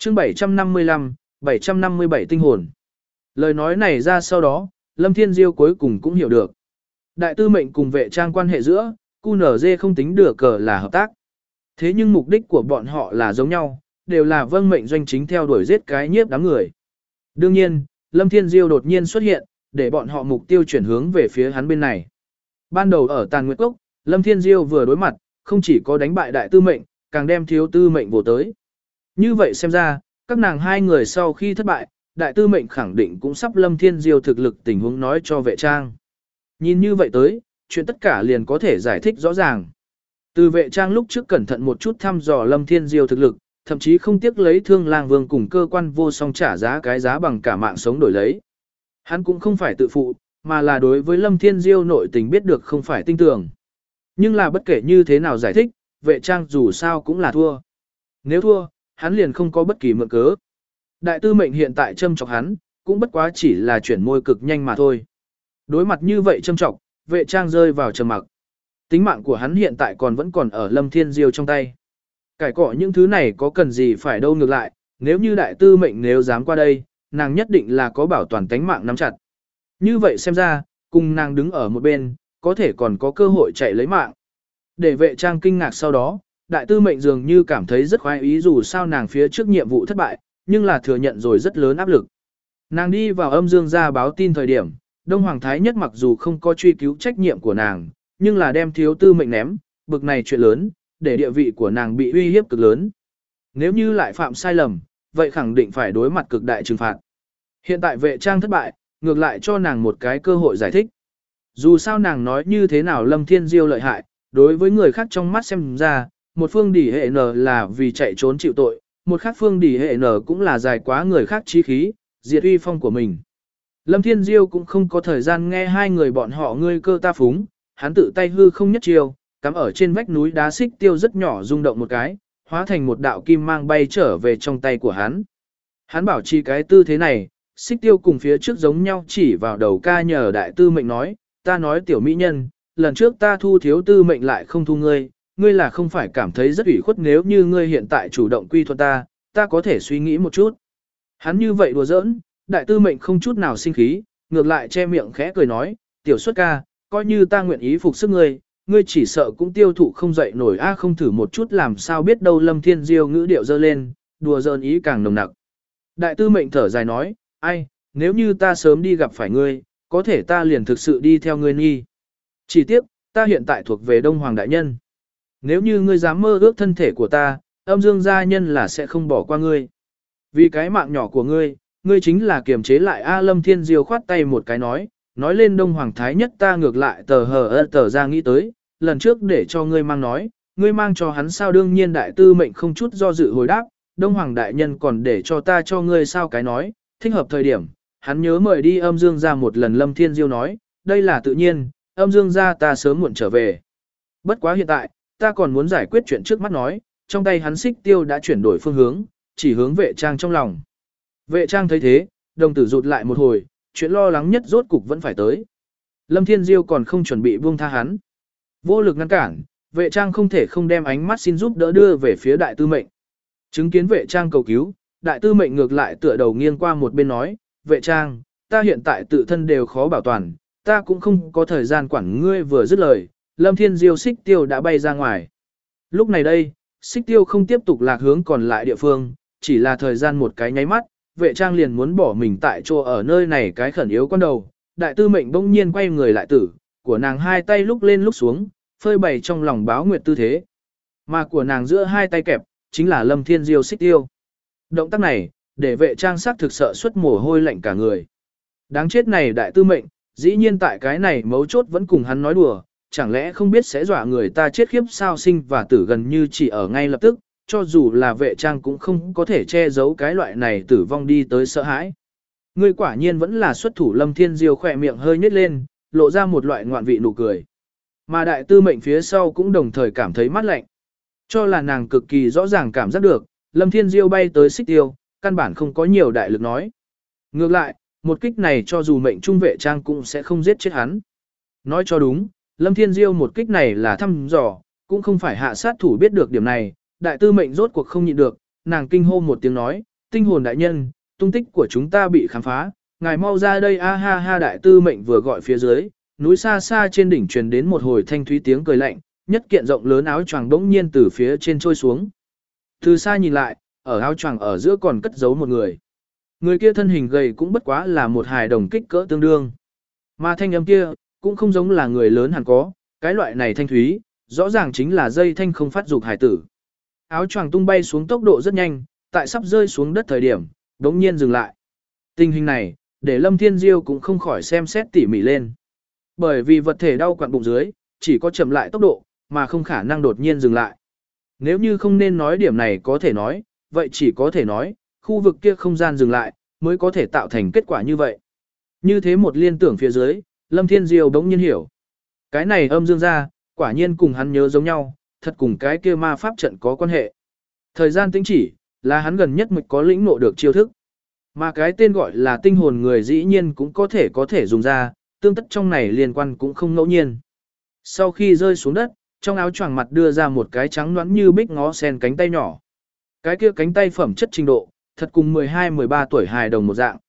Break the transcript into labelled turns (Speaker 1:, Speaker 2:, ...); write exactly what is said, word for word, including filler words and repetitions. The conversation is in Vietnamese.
Speaker 1: chương bảy trăm năm mươi lăm, bảy trăm năm mươi bảy tinh hồn. Lời nói này ra sau đó, Lâm Thiên Diêu cuối cùng cũng hiểu được. Đại tư mệnh cùng vệ trang quan hệ giữa, quy en giê không tính được cờ là hợp tác. Thế nhưng mục đích của bọn họ là giống nhau, đều là vâng mệnh doanh chính theo đuổi giết cái nhiếp đám người. Đương nhiên, Lâm Thiên Diêu đột nhiên xuất hiện, để bọn họ mục tiêu chuyển hướng về phía hắn bên này. Ban đầu ở Tàn Nguyệt Cốc, Lâm Thiên Diêu vừa đối mặt, không chỉ có đánh bại đại tư mệnh, càng đem thiếu tư mệnh vô tới. Như vậy xem ra, các nàng hai người sau khi thất bại, đại tư mệnh khẳng định cũng sắp Lâm Thiên Diêu thực lực tình huống nói cho vệ trang. Nhìn như vậy tới, chuyện tất cả liền có thể giải thích rõ ràng. Từ vệ trang lúc trước cẩn thận một chút thăm dò Lâm Thiên Diêu thực lực, thậm chí không tiếc lấy Thương Lang Vương cùng cơ quan vô song trả giá cái giá bằng cả mạng sống đổi lấy. Hắn cũng không phải tự phụ, mà là đối với Lâm Thiên Diêu nội tình biết được không phải tinh tường. Nhưng là bất kể như thế nào giải thích, vệ trang dù sao cũng là thua. Nếu thua, hắn liền không có bất kỳ mượn cớ. Đại tư mệnh hiện tại châm chọc hắn, cũng bất quá chỉ là chuyển môi cực nhanh mà thôi. Đối mặt như vậy châm chọc, vệ trang rơi vào trầm mặc. Tính mạng của hắn hiện tại còn vẫn còn ở Lâm Thiên Diêu trong tay. Cải cọ những thứ này có cần gì phải đâu, ngược lại, nếu như đại tư mệnh nếu dám qua đây, nàng nhất định là có bảo toàn tánh mạng nắm chặt. Như vậy xem ra, cùng nàng đứng ở một bên, có thể còn có cơ hội chạy lấy mạng. Để vệ trang kinh ngạc sau đó, đại tư mệnh dường như cảm thấy rất khoái ý dù sao nàng phía trước nhiệm vụ thất bại, nhưng là thừa nhận rồi rất lớn áp lực. Nàng đi vào âm dương ra báo tin thời điểm, Đông Hoàng Thái Nhất mặc dù không có truy cứu trách nhiệm của nàng, nhưng là đem thiếu tư mệnh ném, bực này chuyện lớn, để địa vị của nàng bị uy hiếp cực lớn. Nếu như lại phạm sai lầm, vậy khẳng định phải đối mặt cực đại trừng phạt. Hiện tại vệ trang thất bại, ngược lại cho nàng một cái cơ hội giải thích. Dù sao nàng nói như thế nào Lâm Thiên Diêu lợi hại, đối với người khác trong mắt xem ra, một phương đỉ hệ n là vì chạy trốn chịu tội, một khác phương đỉ hệ n cũng là dài quá người khác chí khí, diệt uy phong của mình. Lâm Thiên Diêu cũng không có thời gian nghe hai người bọn họ ngươi cơ ta phúng, hắn tự tay hư không nhất chiêu, cắm ở trên vách núi đá xích tiêu rất nhỏ rung động một cái, hóa thành một đạo kim mang bay trở về trong tay của hắn. Hắn bảo trì cái tư thế này, xích tiêu cùng phía trước giống nhau chỉ vào đầu ca nhờ đại tư mệnh nói, ta nói tiểu mỹ nhân, lần trước ta thu thiếu tư mệnh lại không thu ngươi, ngươi là không phải cảm thấy rất ủy khuất nếu như ngươi hiện tại chủ động quy thuận ta, ta có thể suy nghĩ một chút. Hắn như vậy đùa giỡn, đại tư mệnh không chút nào sinh khí, ngược lại che miệng khẽ cười nói, tiểu xuất ca, coi như ta nguyện ý phục sức ngươi, ngươi chỉ sợ cũng tiêu thụ không dậy nổi a không thử một chút làm sao biết đâu. Lâm Thiên Diêu ngữ điệu dơ lên, đùa giỡn ý càng nồng nặc. Đại tư mệnh thở dài nói, ai, nếu như ta sớm đi gặp phải ngươi, có thể ta liền thực sự đi theo ngươi nghi. Chỉ tiếc, ta hiện tại thuộc về Đông Hoàng Đại Nhân. Nếu như ngươi dám mơ ước thân thể của ta, âm dương gia nhân là sẽ không bỏ qua ngươi. Vì cái mạng nhỏ của ngươi, ngươi chính là kiềm chế lại A. Lâm Thiên Diêu khoát tay một cái nói, nói lên Đông Hoàng Thái Nhất ta ngược lại tờ hờ ơ tờ ra nghĩ tới, lần trước để cho ngươi mang nói, ngươi mang cho hắn sao đương nhiên đại tư mệnh không chút do dự hồi đáp, Đông Hoàng Đại Nhân còn để cho ta cho ngươi sao cái nói, thích hợp thời điểm, hắn nhớ mời đi âm dương gia một lần. Lâm Thiên Diêu nói, đây là tự nhiên, âm dương gia ta sớm muộn trở về. Bất quá hiện tại, ta còn muốn giải quyết chuyện trước mắt nói, trong tay hắn xích tiêu đã chuyển đổi phương hướng, chỉ hướng vệ trang trong lòng. Vệ trang thấy thế, đồng tử rụt lại một hồi, chuyện lo lắng nhất rốt cục vẫn phải tới. Lâm Thiên Diêu còn không chuẩn bị buông tha hắn. Vô lực ngăn cản, vệ trang không thể không đem ánh mắt xin giúp đỡ đưa về phía đại tư mệnh. Chứng kiến vệ trang cầu cứu, đại tư mệnh ngược lại tựa đầu nghiêng qua một bên nói, vệ trang, ta hiện tại tự thân đều khó bảo toàn, ta cũng không có thời gian quản ngươi. Vừa dứt lời, Lâm Thiên Diêu xích tiêu đã bay ra ngoài. Lúc này đây, xích tiêu không tiếp tục lạc hướng còn lại địa phương, chỉ là thời gian một cái nháy mắt, vệ trang liền muốn bỏ mình tại chỗ ở nơi này cái khẩn yếu con đầu. Đại tư mệnh bỗng nhiên quay người lại tử, của nàng hai tay lúc lên lúc xuống, phơi bày trong lòng báo nguyệt tư thế. Mà của nàng giữa hai tay kẹp, chính là Lâm Thiên Diêu xích tiêu. Động tác này, để vệ trang sắc thực sợ xuất mồ hôi lạnh cả người. Đáng chết này đại tư mệnh, dĩ nhiên tại cái này mấu chốt vẫn cùng hắn nói đùa, chẳng lẽ không biết sẽ dọa người ta chết khiếp sao. Sinh và tử gần như chỉ ở ngay lập tức, cho dù là vệ trang cũng không có thể che giấu cái loại này tử vong đi tới sợ hãi. Ngươi quả nhiên vẫn là xuất thủ. Lâm Thiên Diêu khỏe miệng hơi nhếch lên, lộ ra một loại ngoạn vị nụ cười. Mà đại tư mệnh phía sau cũng đồng thời cảm thấy mát lạnh. Cho là nàng cực kỳ rõ ràng cảm giác được, Lâm Thiên Diêu bay tới xích tiêu, căn bản không có nhiều đại lực nói. Ngược lại, một kích này cho dù mệnh trung vệ trang cũng sẽ không giết chết hắn. Nói cho đúng, Lâm Thiên Diêu một kích này là thăm dò, cũng không phải hạ sát thủ biết được điểm này. Đại tư mệnh rốt cuộc không nhịn được, nàng kinh hô một tiếng nói, tinh hồn đại nhân, tung tích của chúng ta bị khám phá, ngài mau ra đây a ha ha đại tư mệnh vừa gọi phía dưới, núi xa xa trên đỉnh truyền đến một hồi thanh thúy tiếng cười lạnh, nhất kiện rộng lớn áo choàng bỗng nhiên từ phía trên trôi xuống. Từ xa nhìn lại, ở áo choàng ở giữa còn cất giấu một người. Người kia thân hình gầy cũng bất quá là một hài đồng kích cỡ tương đương. Mà thanh âm kia, cũng không giống là người lớn hẳn có, cái loại này thanh thúy, rõ ràng chính là dây thanh không phát dục hài tử. Áo choàng tung bay xuống tốc độ rất nhanh, tại sắp rơi xuống đất thời điểm, đống nhiên dừng lại. Tình hình này, để Lâm Thiên Diêu cũng không khỏi xem xét tỉ mỉ lên. Bởi vì vật thể đau quặn bụng dưới, chỉ có chậm lại tốc độ, mà không khả năng đột nhiên dừng lại. Nếu như không nên nói điểm này có thể nói, vậy chỉ có thể nói, khu vực kia không gian dừng lại, mới có thể tạo thành kết quả như vậy. Như thế một liên tưởng phía dưới, Lâm Thiên Diêu đống nhiên hiểu. Cái này âm dương ra, quả nhiên cùng hắn nhớ giống nhau, thật cùng cái kia ma pháp trận có quan hệ. Thời gian tính chỉ, là hắn gần nhất mịch có lĩnh ngộ được chiêu thức. Mà cái tên gọi là tinh hồn người dĩ nhiên cũng có thể có thể dùng ra, tương tất trong này liên quan cũng không ngẫu nhiên. Sau khi rơi xuống đất, trong áo choàng mặt đưa ra một cái trắng nõn như bích ngó sen cánh tay nhỏ. Cái kia cánh tay phẩm chất trình độ, thật cùng mười hai mười ba tuổi hài đồng một dạng.